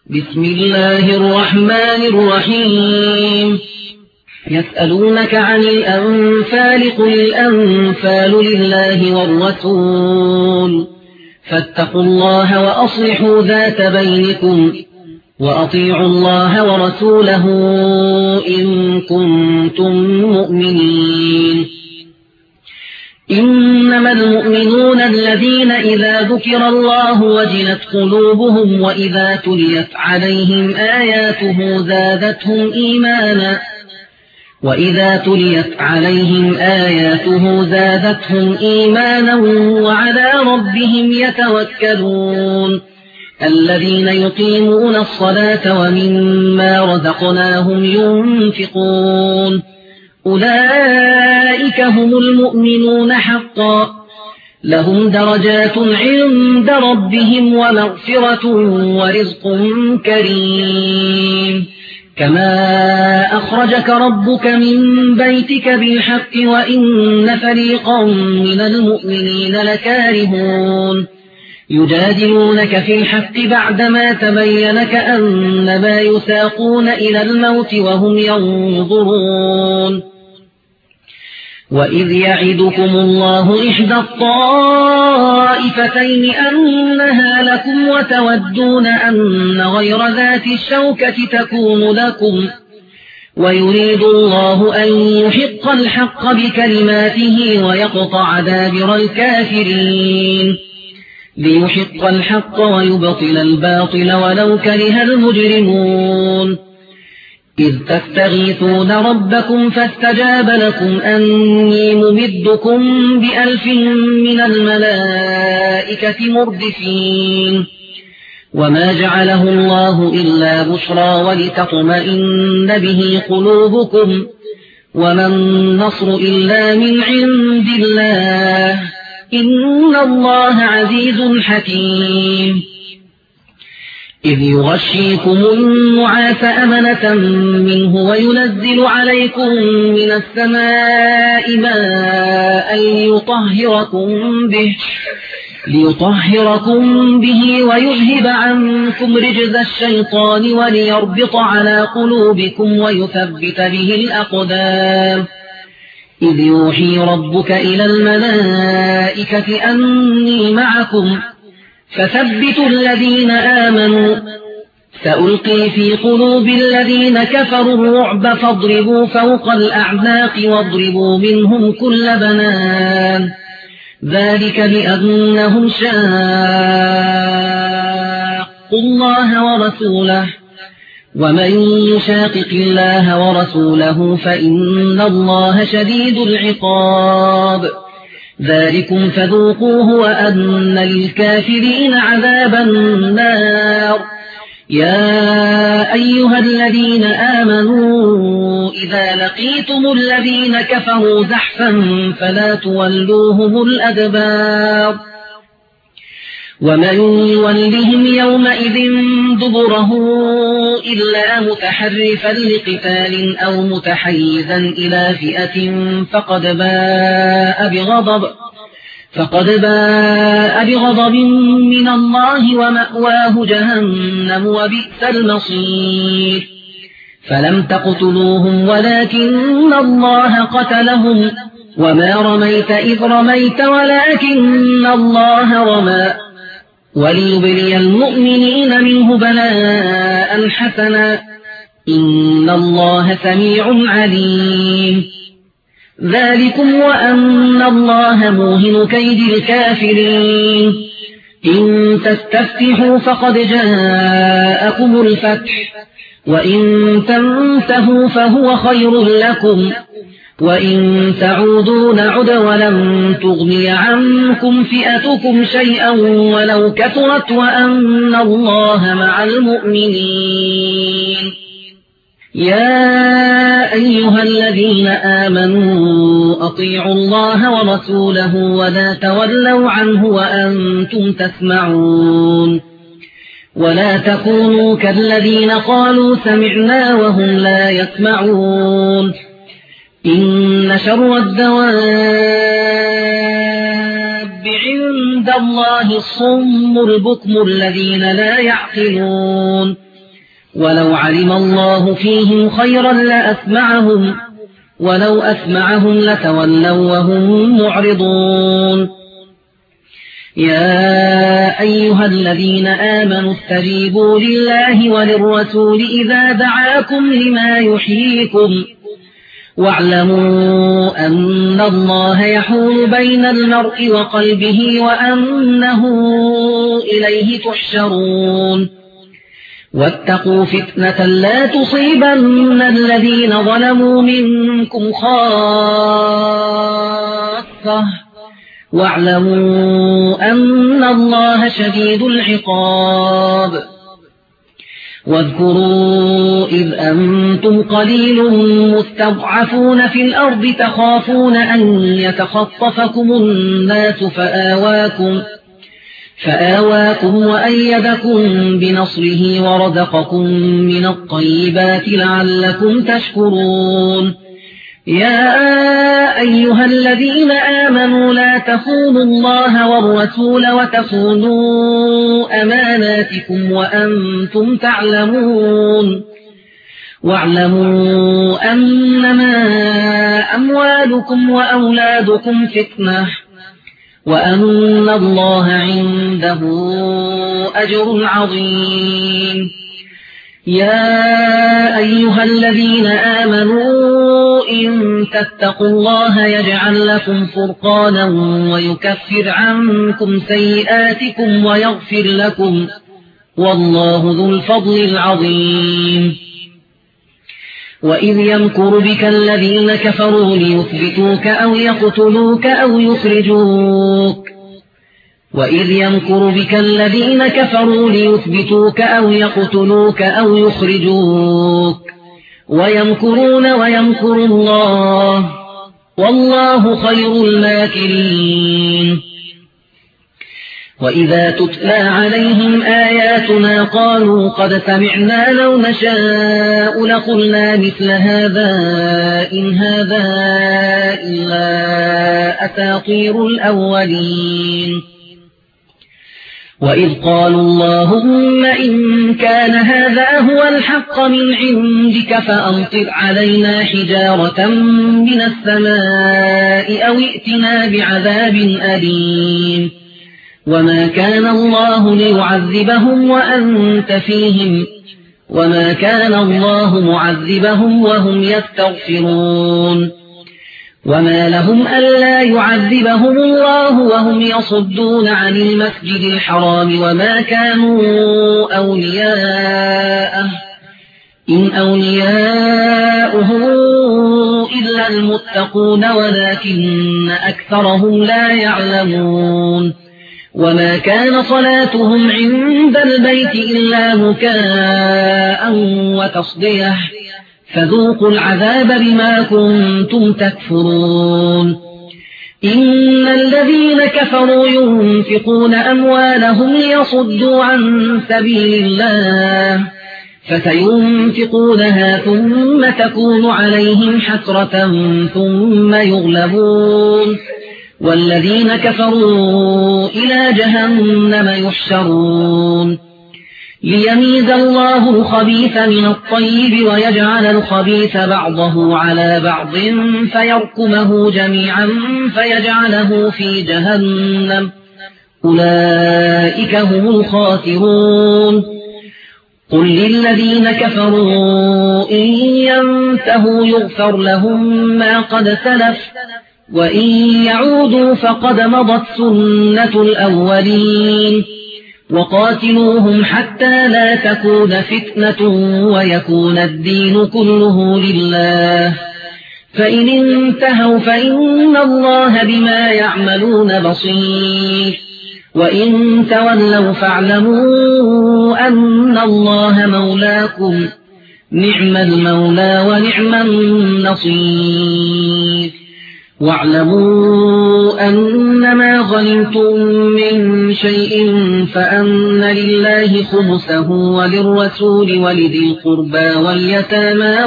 بسم الله الرحمن الرحيم. يسألونك عن الأنفال قل الأنفال لله والرسول فاتقوا الله وأصلحوا ذات بينكم وأطيعوا الله ورسوله إن كنتم مؤمنين. إنما المؤمنون الذين إذا ذكر الله وجلت قلوبهم وإذا تليت عليهم آياته زادتهم إيمانا وعلى ربهم يتوكلون. الذين يقيمون الصلاة ومما رزقناهم ينفقون أولئك هم المؤمنون حقا لهم درجات عند ربهم ومغفرة ورزق كريم. كما أخرجك ربك من بيتك بالحق وإن فريقا من المؤمنين لكارهون يجادلونك في الحق بعدما تبين كأنما يساقون إلى الموت وهم ينظرون. وإذ يعدكم الله إحدى الطائفتين أنها لكم وتودون أن غير ذات الشوكة تكون لكم ويريد الله أن يحق الحق بكلماته ويقطع دابر الكافرين ليحق الحق ويبطل الباطل ولو كره المجرمون. إذ تستغيثون ربكم فاستجاب لكم أني ممدكم ب1000 من الملائكة مردفين. وما جعله الله إلا بشرى ولتطمئن به قلوبكم وما النصر إلا من عند الله إن الله عزيز حكيم. إذ يغشيكم النعاس أمنة منه وينزل عليكم من السماء ماء ليطهركم به ويذهب عنكم رجز الشيطان وليربط على قلوبكم ويثبت به الأقدام. إذ يوحي ربك إلى الملائكة أني معكم فثبتوا الذين آمنوا سألقي في قلوب الذين كفروا الرعب فاضربوا فوق الأعناق واضربوا منهم كل بنان ذلك بأنهم شاقوا الله ورسوله ومن يشاقق الله ورسوله فإن الله شديد العقاب. ذلكم فذوقوه وأن للكافرين عذاب النار. يا أيها الذين آمنوا إذا لقيتم الذين كفروا زحفا فلا تولوهم الأدبار ومن يولهم يومئذ دبره إلا متحرفا لقتال أو متحيزا إلى فئة فقد باء بغضب من الله ومأواه جهنم وبئس المصير. فلم تقتلوهم ولكن الله قتلهم وما رميت إذ رميت ولكن الله رمى وليبلي المؤمنين منه بلاء حسنا إن الله سميع عليم. ذلكم وأن الله موهن كيد الكافرين. إن تستفتحوا فقد جاءكم الفتح وإن تنتهوا فهو خير لكم وإن تعودوا نعد ولن تغني عنكم فئتكم شيئا ولو كثرت وأن الله مع المؤمنين. يا أيها الذين آمنوا أطيعوا الله ورسوله ولا تولوا عنه وأنتم تسمعون. ولا تكونوا كالذين قالوا سمعنا وهم لا يسمعون. إن شر الدواب عند الله الصم البكم الذين لا يعقلون. ولو علم الله فيهم خيرا لأسمعهم ولو أسمعهم لتولوا وهم معرضون يا أيها الذين آمنوا استجيبوا لله وللرسول إذا دعاكم لما يحييكم واعلموا أن الله يحول بين المرء وقلبه وأنه إليه تحشرون واتقوا فتنة لا تصيبن الذين ظلموا منكم خاصة واعلموا أن الله شديد العقاب واذكروا إذ أنتم قليل مستضعفون في الأرض تخافون أن يتخطفكم الناس فآواكم وأيدكم بنصره ورزقكم من الطيبات لعلكم تشكرون يا أيها الذين آمنوا لا تخونوا الله والرسول وتخونوا أماناتكم وأنتم تعلمون واعلموا أنما أموالكم وأولادكم فتنة وأن الله عنده أجر عظيم يا أيها الذين آمنوا إن تتقوا الله يجعل لكم فرقانا ويكفر عنكم سيئاتكم ويغفر لكم والله ذو الفضل العظيم وإذ يمكر بك الذين كفروا ليثبتوك أو يقتلوك أو يخرجوك وإذ يمكر بك الذين كفروا ليثبتوك أو يقتلوك أو يخرجوك ويمكرون ويمكر الله والله خير الماكرين وإذا تتلى عليهم آياتنا قالوا قد سمعنا لو نشاء لقلنا مثل هذا إن هذا إلا أساطير الأولين وإذ قالوا اللهم إن كان هذا هو الحق من عندك فأمطر علينا حجارة من السماء أو ائتنا بعذاب أليم وما كان الله ليعذبهم وأنت فيهم وما كان الله معذبهم وهم يستغفرون وما لهم ألا يعذبهم الله وهم يصدون عن المسجد الحرام وما كانوا أولياءه إن أولياؤه إلا المتقون ولكن أكثرهم لا يعلمون وما كان صلاتهم عند البيت إلا مكاء وتصديه فذوقوا العذاب بما كنتم تكفرون إن الذين كفروا ينفقون أموالهم ليصدوا عن سبيل الله فسينفقونها ثم تكون عليهم حسرة ثم يغلبون والذين كفروا إلى جهنم يحشرون ليميز الله الخبيث من الطيب ويجعل الخبيث بعضه على بعض فيركمه جميعا فيجعله في جهنم أولئك هم الخاسرون قل للذين كفروا إن ينتهوا يغفر لهم ما قد سلف وإن يعودوا فقد مضت سنة الأولين وقاتلوهم حتى لا تكون فتنة ويكون الدين كله لله فإن انتهوا فإن الله بما يعملون بصير وإن تولوا فاعلموا أن الله مولاكم نعم المولى ونعم النصير واعلموا أنما غنمتم من شيء فأن لله خمسه وللرسول ولذي القربى واليتامى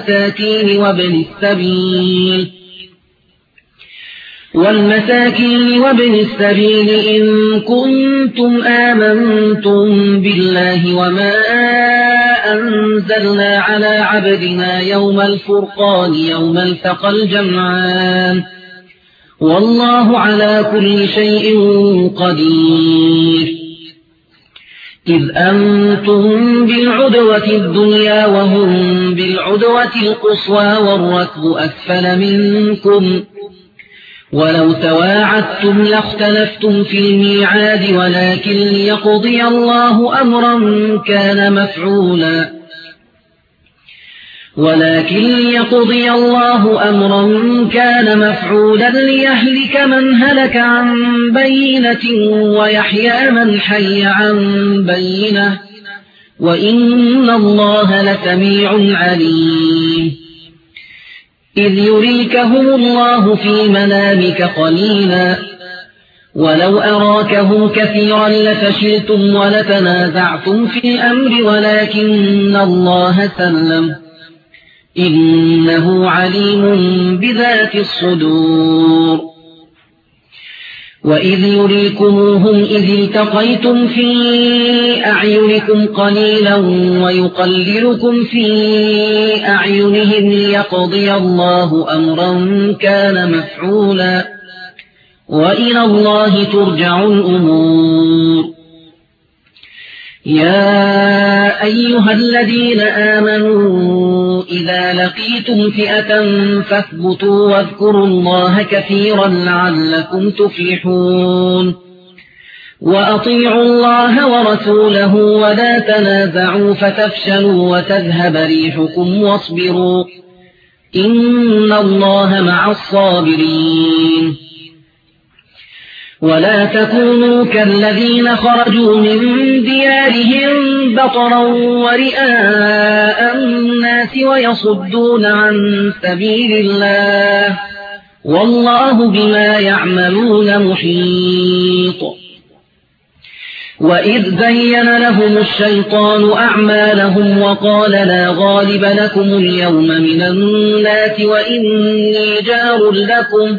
والمساكين وابن السبيل إن كنتم آمنتم بالله وما أنزلنا على عبدنا يوم الفرقان يوم التقى الجمعان والله على كل شيء قدير إذ أنتم بالعدوة الدنيا وهم بالعدوة القصوى والركب أسفل منكم ولو تواعدتم لاختلفتم في الميعاد ولكن ليقضي الله أمرا كان مفعولا ليهلك من هلك عن بينة ويحيى من حي عن بينة وإن الله لسميع عليم إذ يريكهم الله في منامك قليلا ولو أراكهم كثيرا لفشلتم ولتنازعتم في الأمر ولكن الله سلم إنه عليم بذات الصدور وإذ يريكموهم إذ التقيتم في أعينكم قليلا ويقللكم في أعينهم ليقضي الله أمرا كان مفعولا وإلى الله ترجع الأمور يا أيها الذين آمنوا إذا لقيتم فئة فاثبتوا واذكروا الله كثيرا لعلكم تفلحون وأطيعوا الله ورسوله ولا تنازعوا فتفشلوا وتذهب ريحكم واصبروا إن الله مع الصابرين ولا تكونوا كالذين خرجوا من ديارهم بطرا ورئاء الناس ويصدون عن سبيل الله والله بما يعملون محيط وإذ زين لهم الشيطان أعمالهم وقال لا غالب لكم اليوم من الناس وإني جار لكم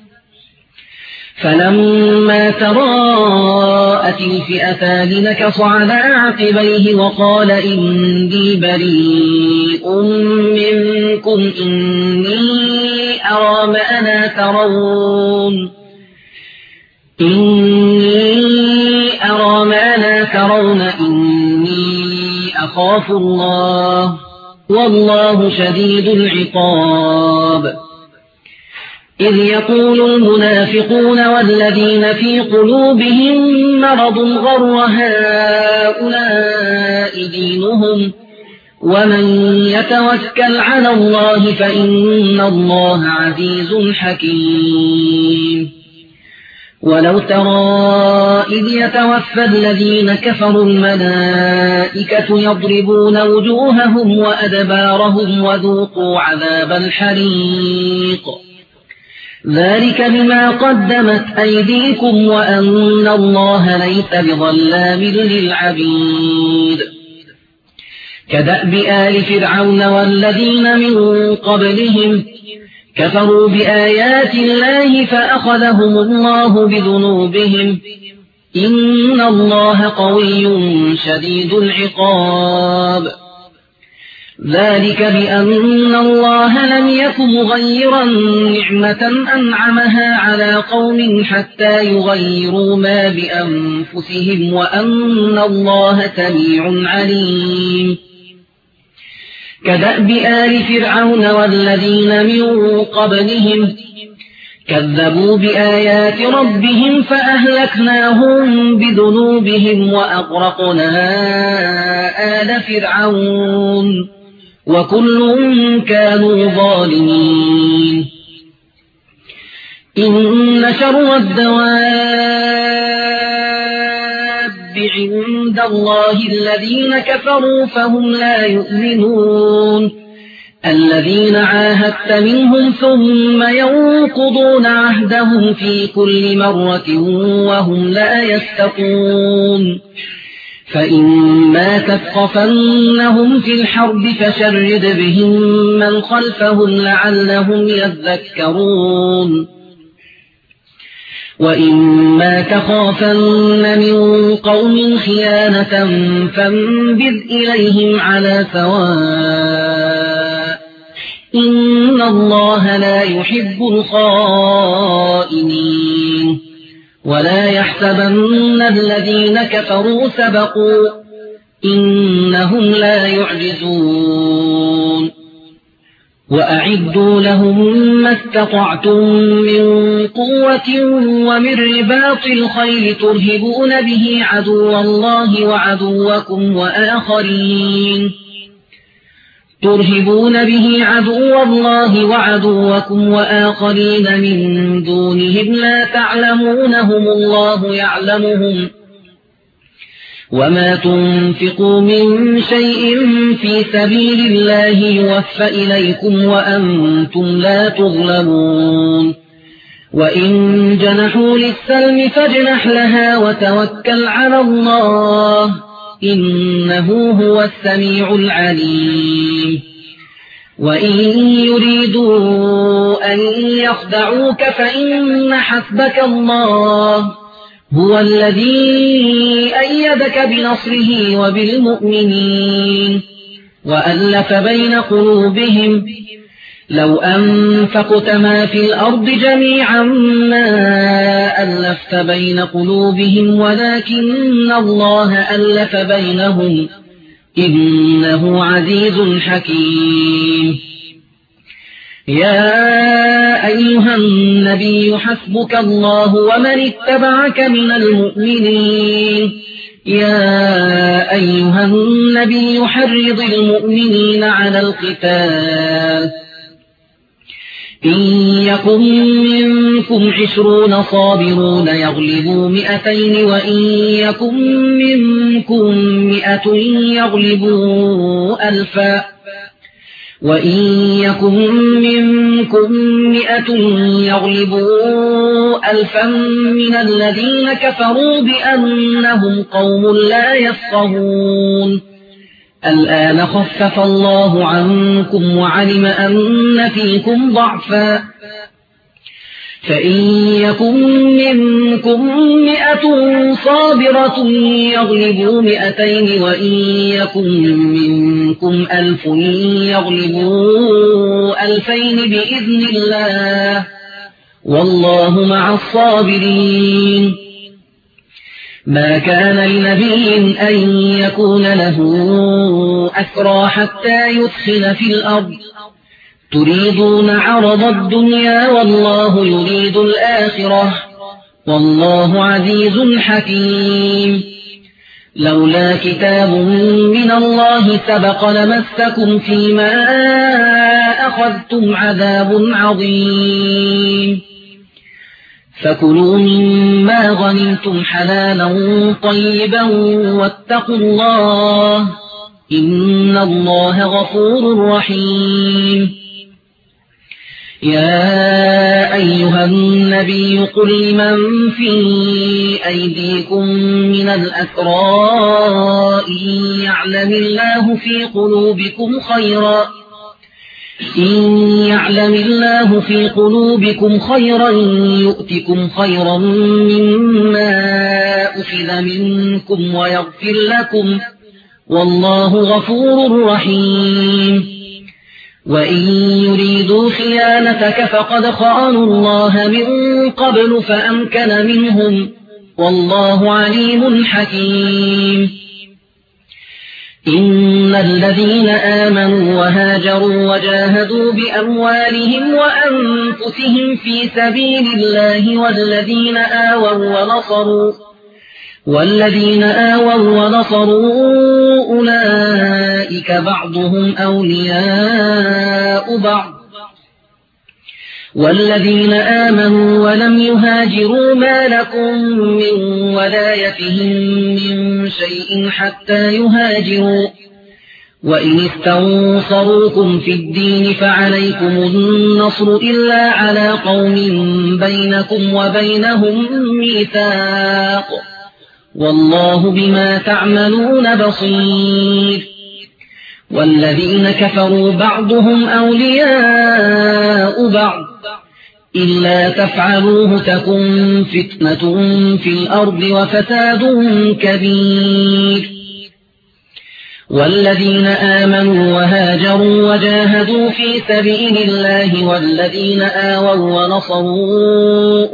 فلما تراءت الفئتان نكص على عقبيه وقال إني بريء منكم إني أرى ما لا ترون إني أخاف الله والله شديد العقاب إذ يقول المنافقون والذين في قلوبهم مرض غر هؤلاء دينهم ومن يتوكل على الله فإن الله عزيز حكيم ولو ترى إذ يتوفى الذين كفروا الملائكة يضربون وجوههم وأدبارهم وذوقوا عذاب الحريق ذلك بما قدمت أيديكم وأن الله ليس بظلام للعبيد كدأب آل فرعون والذين من قبلهم كفروا بآيات الله فأخذهم الله بذنوبهم إن الله قوي شديد العقاب ذلك بأن الله لم يك مغيرا نعمة أنعمها على قوم حتى يغيروا ما بأنفسهم وأن الله سميع عليم كدأب آل فرعون والذين من قبلهم كذبوا بآيات ربهم فأهلكناهم بذنوبهم وأغرقنا آل فرعون وكل كانوا ظالمين إن شر الدواب عند الله الذين كفروا فهم لا يؤمنون الذين عاهدت منهم ثم ينقضون عهدهم في كل مرة وهم لا يتقون فإما تثقفنهم في الحرب فشرد بهم من خلفهم لعلهم يذكرون وإما تخافن من قوم خيانة فانبذ إليهم على سواء إن الله لا يحب الخائنين ولا يحسبن الذين كفروا سبقوا إنهم لا يعجزون وأعدوا لهم ما استطعتم من قوة ومن رباط الخيل ترهبون به عدو الله وعدوكم وآخرين من دونهم لا تعلمونهم الله يعلمهم وما تنفقوا من شيء في سبيل الله يوفى إليكم وأنتم لا تظلمون وإن جنحوا للسلم فاجنح لها وتوكل على الله إنه هو السميع العليم وإن يريدوا أن يخدعوك فإن حسبك الله هو الذي أيدك بنصره وبالمؤمنين وألف بين قلوبهم لو أنفقت ما في الأرض جميعا ما ألفت بين قلوبهم ولكن الله ألف بينهم إنه عزيز حكيم يا أيها النبي حسبك الله ومن اتبعك من المؤمنين يا أيها النبي حرض المؤمنين على القتال إن يكن منكم 20 صابرون يغلبوا 200 وإن يكن منكم 100 يغلبوا 1000 وإن يكن منكم 100 يغلبوا 1000 من الذين كفروا بأنهم قوم لا يفقهون الآن خفف الله عنكم وعلم أن فيكم ضعفا فإن يكن منكم 100 صابرة يغلبوا 200 وإن يكن منكم 1000 يغلبوا 2000 بإذن الله والله مع الصابرين ما كان لنبي أن يكون له أسرى حتى يدخل في الأرض تريدون عرض الدنيا والله يريد الآخرة والله عزيز حكيم لولا كتاب من الله سبق لمسكم فيما أخذتم عذاب عظيم فكلوا مما غنمتم حلالا طيبا واتقوا الله إن الله غفور رحيم يا أيها النبي قل لمن في أيديكم من الأسرى إن يعلم الله في قلوبكم خيرا يؤتكم خيرا مما أخذ منكم ويغفر لكم والله غفور رحيم وإن يريدوا خيانتك فقد خانوا الله من قبل فأمكن منهم والله عليم حكيم إن الذين آمنوا وهاجروا وجاهدوا بأموالهم وأنفسهم في سبيل الله والذين آووا ونصروا أولئك بعضهم أولياء بعض والذين آمنوا ولم يهاجروا ما لكم من ولايتهم من شيء حتى يهاجروا وإن استنصروكم في الدين فعليكم النصر إلا على قوم بينكم وبينهم ميثاق والله بما تعملون بصير والذين كفروا بعضهم أولياء بعض إلا تفعلوه تكن فتنة في الأرض وفساد كبير والذين آمنوا وهاجروا وجاهدوا في سبيل الله والذين آووا ونصروا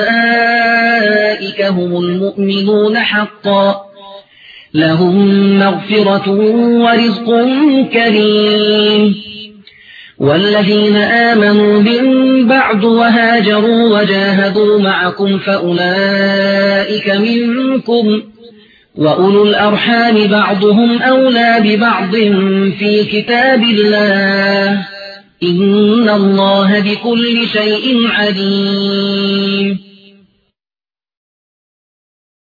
أولئك هم المؤمنون حقا لهم مغفرة ورزق كريم والذين آمنوا من بعد وهاجروا وجاهدوا معكم فأولئك منكم وأولو الأرحام بعضهم أولى ببعض في كتاب الله إن الله بكل شيء عليم